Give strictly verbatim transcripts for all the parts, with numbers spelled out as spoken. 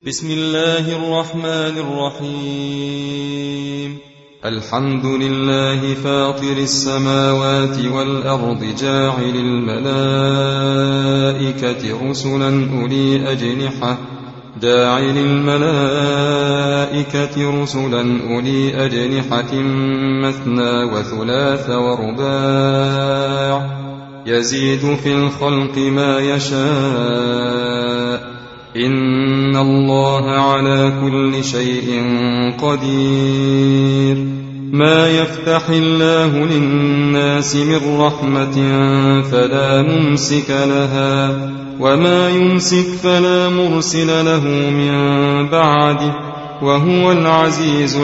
بسم الله الرحمن الرحيم. الحمد لله فاطر السماوات والأرض جاعل الملائكة رسلا أولي أجنحة جاعل الملائكة رسلا أولي أجنحة مثنى وثلاث ورباع يزيد في الخلق ما يشاء إن الله على كل شيء قدير. ما يفتح الله للناس من رحمة فلا ممسك لها وما يمسك فلا مرسل له من بعده وهو العزيز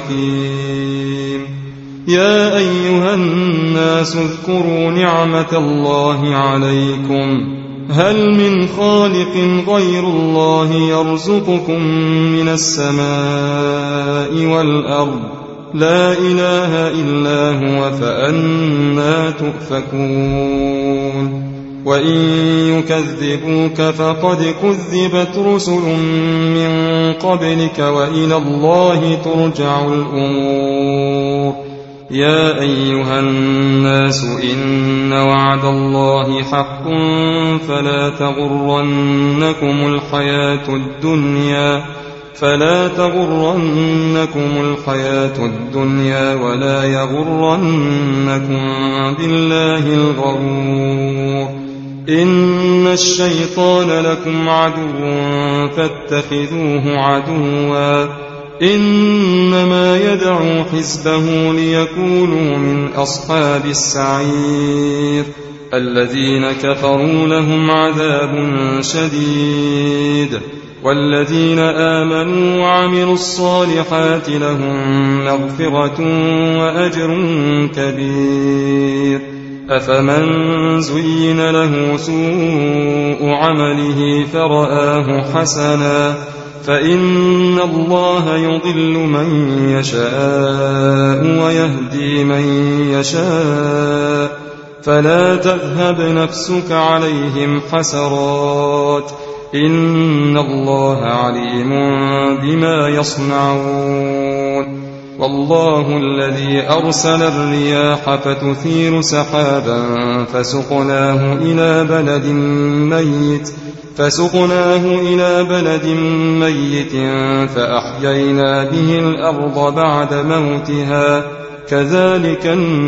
الحكيم. يا أيها الناس اذكروا نعمة الله عليكم هل من خالق غير الله يرزقكم من السماء والأرض لا إله إلا هو فأنى تؤفكون. وإن يكذبوك فقد كذبت رسل من قبلك وإلى الله ترجع الأمور. يا أيها الناس إن وعد الله حق فلا تغرنكم الحياة الدنيا فلا تغرنكم الحياة الدنيا ولا يغرنكم بالله الغرور. إن الشيطان لكم عدو فاتخذوه عدوا إنما يدعو حزبه ليكونوا من أصحاب السعير. الذين كفروا لهم عذاب شديد والذين آمنوا وعملوا الصالحات لهم مغفرة وأجر كبير. أفمن زين له سوء عمله فرآه حسنا فإن الله يضل من يشاء ويهدي من يشاء فلا تذهب نفسك عليهم حسرات إن الله عليم بما يصنعون. والله الذي أرسل الرياح فتثير سحابا فسقناه إلى بلد ميت فسقناه إلى بلد ميت فأحيينا به الأرض بعد موتها كذلك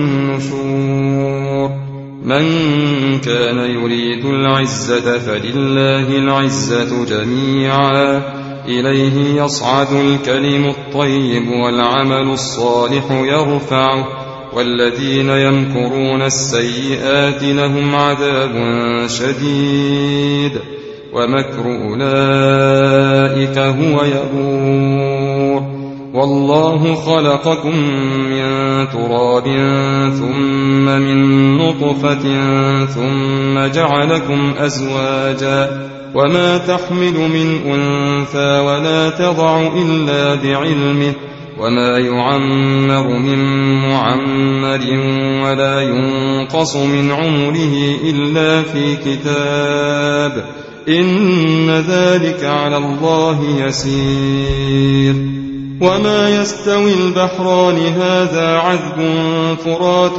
النشور. من كان يريد العزة فلله العزة جميعا إليه يصعد الكلم الطيب والعمل الصالح يرفعه والذين يمكرون السيئات لهم عذاب شديد ومكر أولئك هو يبور. والله خلقكم من تراب ثم من نطفة ثم جعلكم أزواجا وما تحمل من أنثى ولا تضع إلا بعلمه وما يعمر من معمر ولا ينقص من عمره إلا في كتاب إن ذلك على الله يسير. وما يستوي البحران هذا عذب فرات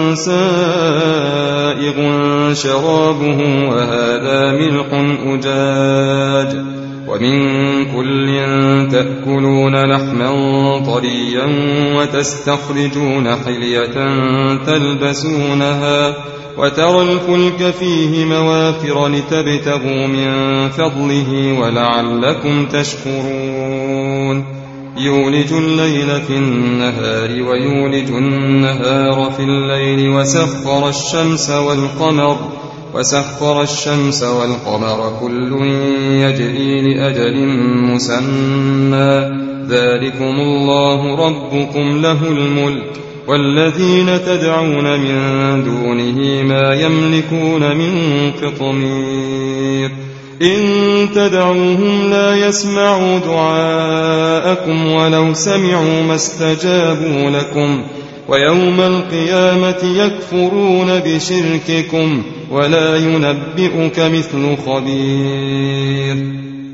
سائغ شرابه وهذا ملح أجاج ومن كل تأكلون لحما طريا وتستخرجون حلية تلبسونها وترى الفلك فيه مواخر لتبتغوا من فضله ولعلكم تشكرون. يولج الليل في النهار ويولج النهار في الليل وسخر الشمس والقمر وسخر الشمس والقمر كل يجري لأجل مسمى ذلكم الله ربكم له الملك والذين تدعون من دونه ما يملكون من قطمير. إن تدعوهم لا يسمعوا دعاءكم ولو سمعوا ما استجابوا لكم ويوم القيامة يكفرون بشرككم ولا ينبئك مثل خبير.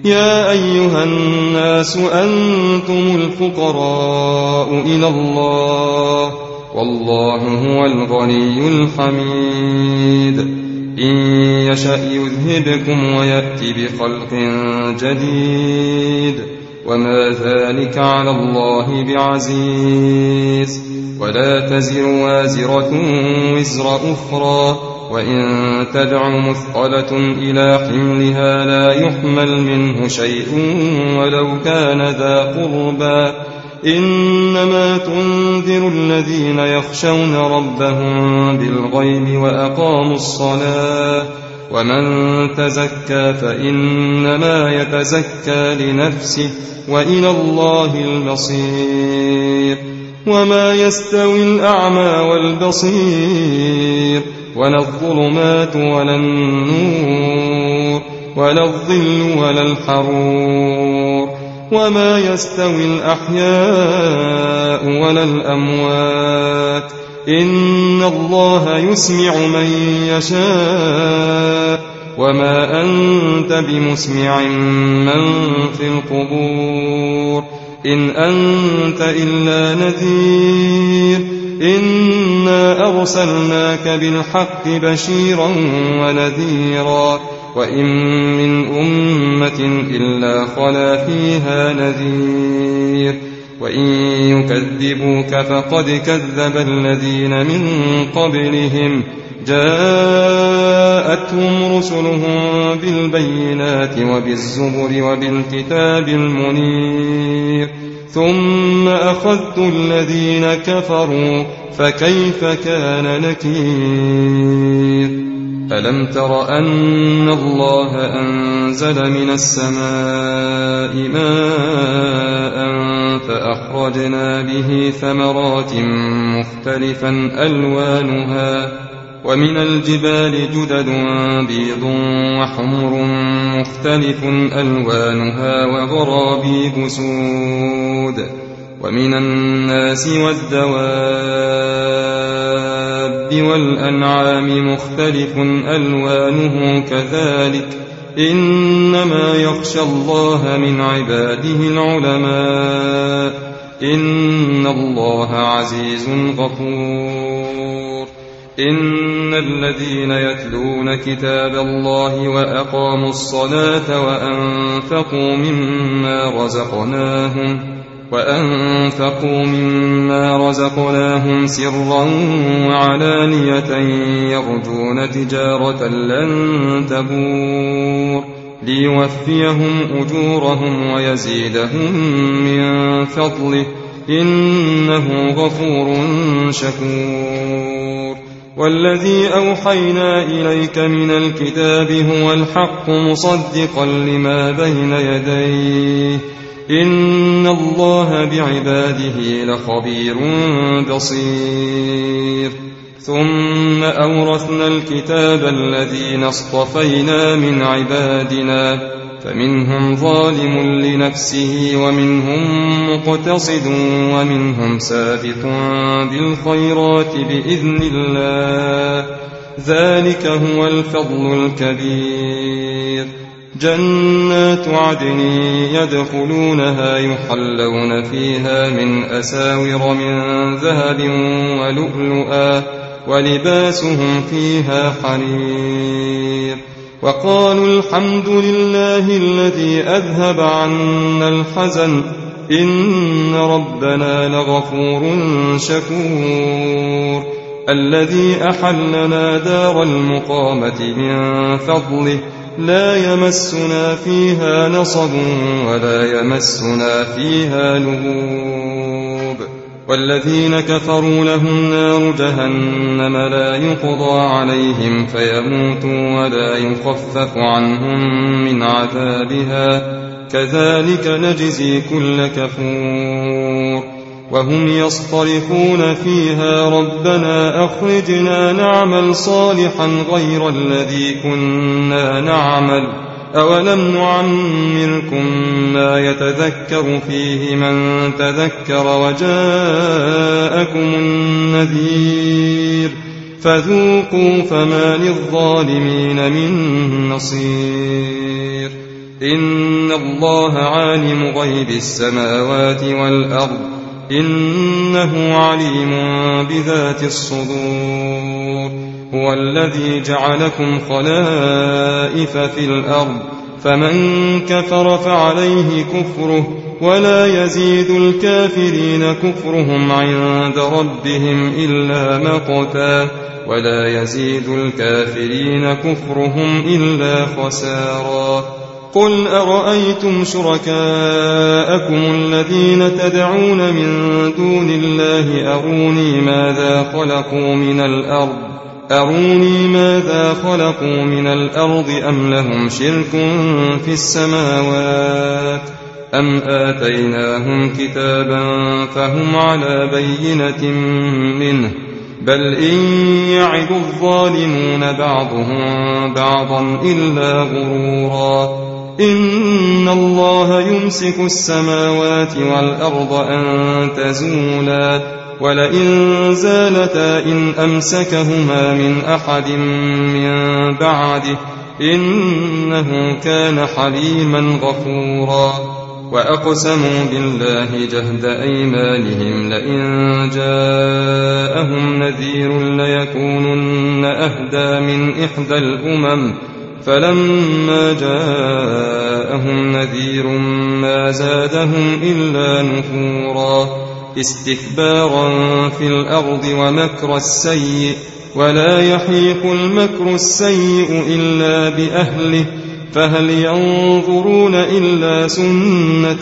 يا أيها الناس أنتم الفقراء إلى الله والله هو الغني الحميد إن يشأ يذهبكم ويأتي بخلق جديد وما ذلك على الله بعزيز ولا تزر وازرة وزر أخرى وإن تدع مثقلة إلى حملها لا يحمل منه شيء ولو كان ذا قربى إنما تنذر الذين يخشون ربهم بالغيب وأقاموا الصلاة ومن تزكى فإنما يتزكى لنفسه وإلى الله المصير وما يستوي الأعمى والبصير ولا الظلمات ولا النور ولا الظل ولا الحرور وما يستوي الأحياء ولا الأموات إن الله يسمع من يشاء وما أنت بمسمع من في القبور إن أنت إلا نذير إنا أرسلناك بالحق بشيرا ونذيرا وإن من أمة إلا خلا فيها نذير وإن يكذبوك فقد كذب الذين من قبلهم جاءتهم رسلهم بالبينات وبالزبر وبالكتاب المنير ثم أخذت الذين كفروا فكيف كان نكير ألم تر أن الله أنزل من السماء ماء فأخرجنا به ثمرات مختلفا ألوانها ومن الجبال جدد بيض وحمر مختلف ألوانها وغرابيب سود ومن الناس والدواب والأنعام مختلف ألوانه كذلك إنما يخشى الله من عباده العلماء إن الله عزيز غفور إن الذين يتلون كتاب الله وأقاموا الصلاة وأنفقوا مما رزقناهم وأنفقوا مما رزقناهم سرا وعلانية يرجون تجارة لن تبور ليوفيهم أجورهم ويزيدهم من فضله إنه غفور شكور والذي أوحينا إليك من الكتاب هو الحق مصدقا لما بين يديه إن الله بعباده لخبير بصير ثم أورثنا الكتاب الذين اصطفينا من عبادنا فمنهم ظالم لنفسه ومنهم مقتصد ومنهم سابق بالخيرات بإذن الله ذلك هو الفضل الكبير جنات عدن يدخلونها يحلون فيها من أساور من ذهب ولؤلؤا ولباسهم فيها حرير وقالوا الحمد لله الذي أذهب عنا الحزن إن ربنا لغفور شكور الذي أحلنا دار المقامة من فضله لا يمسنا فيها نصب ولا يمسنا فيها لغوب والذين كفروا لهم نار جهنم لا يقضى عليهم فيموتوا ولا يخفف عنهم من عذابها كذلك نجزي كل كفور وهم يصطرخون فيها ربنا أخرجنا نعمل صالحا غير الذي كنا نعمل أولم نعمركم ما يتذكر فيه من تذكر وجاءكم النذير فذوقوا فما للظالمين من نصير إن الله عالم غيب السماوات والأرض إنه عليم بذات الصدور هو الذي جعلكم خلائف في الأرض فمن كفر فعليه كفره ولا يزيد الكافرين كفرهم عند ربهم إلا مقتا ولا يزيد الكافرين كفرهم إلا خسارا قل أرأيتم شركاءكم الذين تدعون من دون الله أروني ماذا خلقوا من الأرض أروني ماذا خلقوا من الأرض أم لهم شرك في السماوات أم آتيناهم كتابا فهم على بينة منه بل إن يعد الظالمون بعضهم بعضا إلا غرورا إن الله يمسك السماوات والأرض أن تزولا ولئن زالتا إن أمسكهما من أحد من بعده إنه كان حليما غفورا وأقسموا بالله جهد أيمانهم لئن جاءهم نذير ليكونن أهدى من إحدى الأمم فلما جاءهم نذير ما زادهم إلا نفورا استكبارا في الأرض ومكر السيء ولا يحيق المكر السيء إلا بأهله فهل ينظرون إلا سنة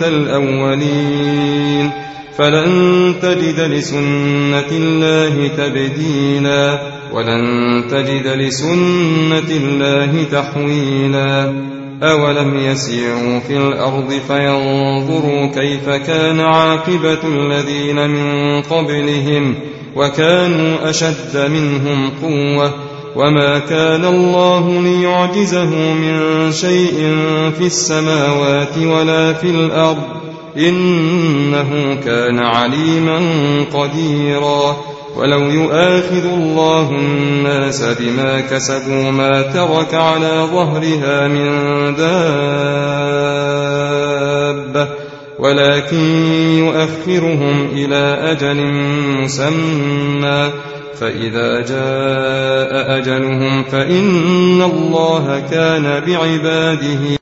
الأولين فلن تجد لسنة الله تبديلا ولن تجد لسنة الله تحويلا أولم يسيروا في الأرض فينظروا كيف كان عاقبة الذين من قبلهم وكانوا أشد منهم قوة وما كان الله ليعجزه من شيء في السماوات ولا في الأرض إنه كان عليما قديرا ولو يؤاخذ الله الناس بما كسبوا ما ترك على ظهرها من دابة ولكن يؤخرهم إلى أجل مسمى فإذا جاء أجلهم فإن الله كان بعباده